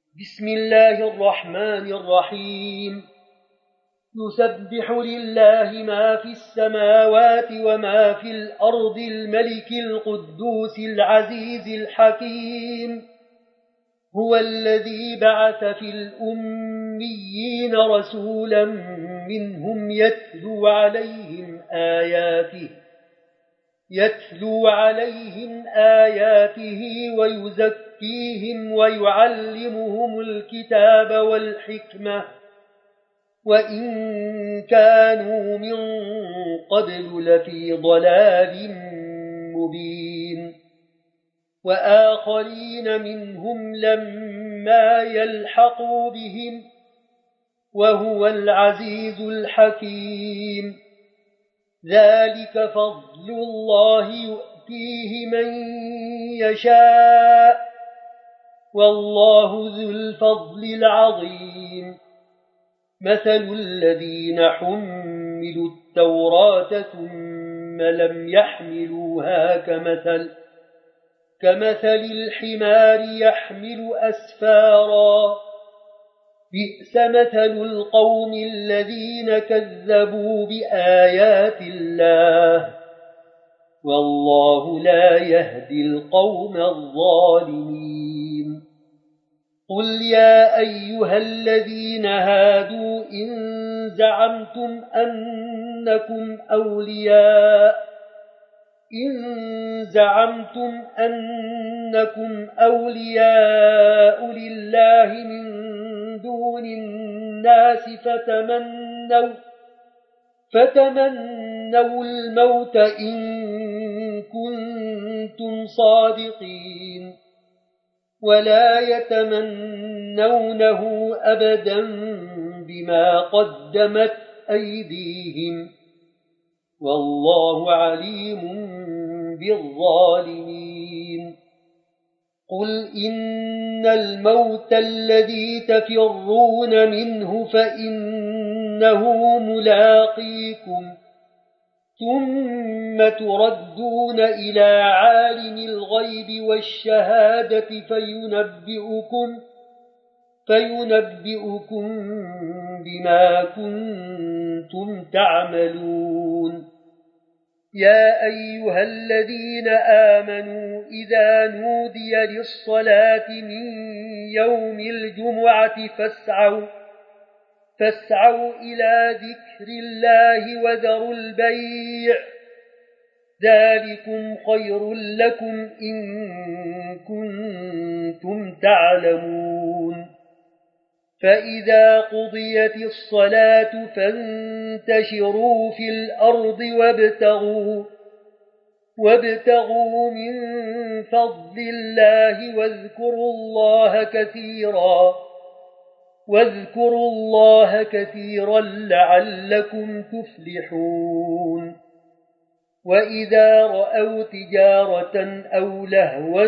بسم الله الرحمن الرحيم يسبح لله ما في السماوات وما في الأرض الملك القدوس العزيز الحكيم هو الذي بعث في الأميين رسولا منهم يتلو عليهم آياته ويزكيهم ويعلمهم الكتاب والحكمة وإن كانوا من قبل لفي ضلال مبين وآخرين منهم لما يلحقوا بهم وهو العزيز الحكيم ذلك فضل الله يؤتيه من يشاء والله ذو الفضل العظيم مثل الذين حملوا التوراة ثم لم يحملوها كمثل الحمار يحمل أسفارا بئس مثل القوم الذين كذبوا بآيات الله والله لا يهدي القوم الظالمين قل يا أيها الذين هادوا إن زعمتم أنكم أولياء لله من دون الناس فتمنوا الموت إن كنتم صادقين ولا يتمنونه أبدا بما قدمت أيديهم والله عليم بالظالمين قل إن الموت الذي تفرون منه فإنه ملاقيكم ثم تردون إلى عالم الغيب والشهادة فينبئكم بما كنتم تعملون يا أيها الذين آمنوا إذا نودي للصلاة من يوم الجمعة فاسعوا إلى ذكر الله وذروا البيع ذلكم خير لكم إن كنتم تعلمون فإذا قضيت الصلاة فانتشروا في الأرض وابتغوا من فضل الله واذكروا الله كثيرا لعلكم تفلحون وإذا رأوا تجارة أو لهوا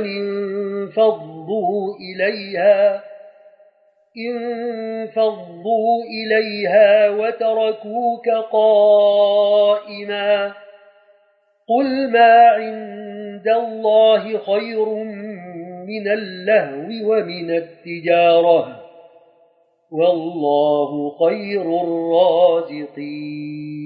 انفضوا إليها وتركوك قائما قل ما عند الله خير من اللهو ومن التجارة والله خير الرازقين